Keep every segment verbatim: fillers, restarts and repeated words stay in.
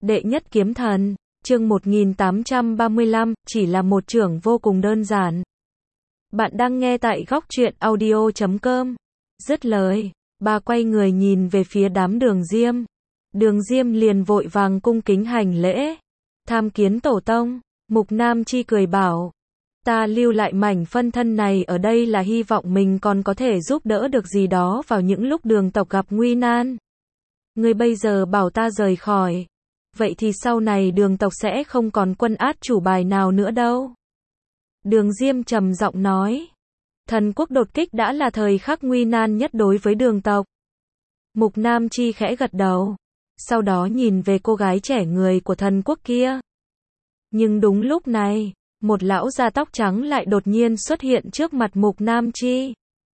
Đệ nhất kiếm thần, chương một nghìn tám trăm ba mươi lăm, chỉ là một chưởng vô cùng đơn giản. Bạn đang nghe tại góc truyện audio chấm com. Dứt lời, bà quay người nhìn về phía đám Đường Diêm. Đường Diêm liền vội vàng cung kính hành lễ. Tham kiến tổ tông, Mục Nam Chi cười bảo. Ta lưu lại mảnh phân thân này ở đây là hy vọng mình còn có thể giúp đỡ được gì đó vào những lúc Đường tộc gặp nguy nan. Ngươi bây giờ bảo ta rời khỏi. Vậy thì sau này Đường tộc sẽ không còn quân át chủ bài nào nữa đâu. Đường Diêm trầm giọng nói. Thần quốc đột kích đã là thời khắc nguy nan nhất đối với Đường tộc. Mục Nam Chi khẽ gật đầu. Sau đó nhìn về cô gái trẻ người của thần quốc kia. Nhưng đúng lúc này, một lão da tóc trắng lại đột nhiên xuất hiện trước mặt Mục Nam Chi.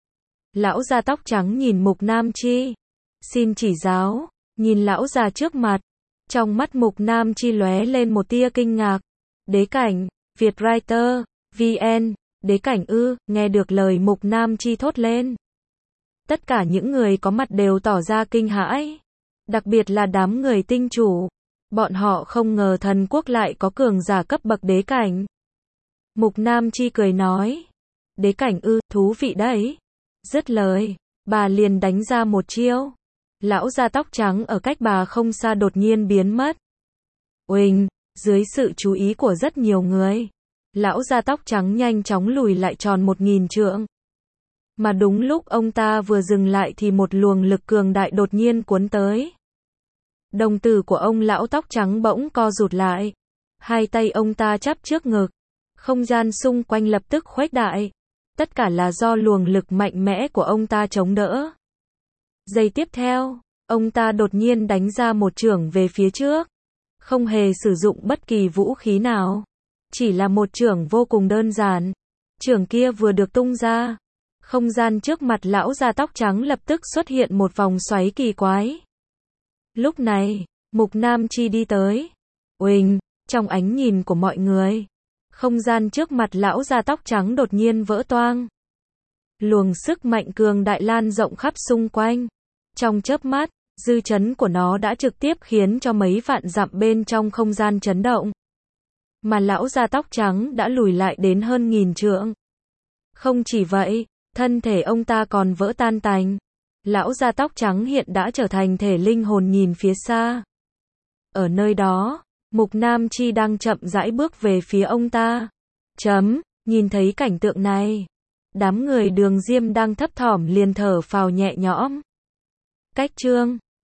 Lão da tóc trắng nhìn Mục Nam Chi. Xin chỉ giáo, nhìn lão già trước mặt. Trong mắt Mục Nam Chi lóe lên một tia kinh ngạc. Đế cảnh, Vietwriter, vê en, đế cảnh ư, nghe được lời Mục Nam Chi thốt lên. Tất cả những người có mặt đều tỏ ra kinh hãi. Đặc biệt là đám người tinh chủ. Bọn họ không ngờ thần quốc lại có cường giả cấp bậc đế cảnh. Mục Nam Chi cười nói. Đế cảnh ư, thú vị đấy. Dứt lời, bà liền đánh ra một chiêu. Lão da tóc trắng ở cách bà không xa đột nhiên biến mất. Uỳnh, dưới sự chú ý của rất nhiều người, lão da tóc trắng nhanh chóng lùi lại tròn một nghìn trượng. Mà đúng lúc ông ta vừa dừng lại thì một luồng lực cường đại đột nhiên cuốn tới. Đồng tử của ông lão tóc trắng bỗng co rụt lại. Hai tay ông ta chắp trước ngực. Không gian xung quanh lập tức khuếch đại. Tất cả là do luồng lực mạnh mẽ của ông ta chống đỡ. Giây tiếp theo, ông ta đột nhiên đánh ra một chưởng về phía trước. Không hề sử dụng bất kỳ vũ khí nào. Chỉ là một chưởng vô cùng đơn giản. Chưởng kia vừa được tung ra. Không gian trước mặt lão da tóc trắng lập tức xuất hiện một vòng xoáy kỳ quái. Lúc này, Mục Nam Chi đi tới. Uỳnh, trong ánh nhìn của mọi người, không gian trước mặt lão da tóc trắng đột nhiên vỡ toang. Luồng sức mạnh cường đại lan rộng khắp xung quanh. Trong chớp mắt, dư chấn của nó đã trực tiếp khiến cho mấy vạn dặm bên trong không gian chấn động. Mà lão da tóc trắng đã lùi lại đến hơn nghìn trượng. Không chỉ vậy, thân thể ông ta còn vỡ tan tành. Lão da tóc trắng hiện đã trở thành thể linh hồn nhìn phía xa. Ở nơi đó, Mục Nam Chi đang chậm rãi bước về phía ông ta. Chấm, nhìn thấy cảnh tượng này. Đám người Đường Diêm đang thấp thỏm liền thở phào nhẹ nhõm. Cách chương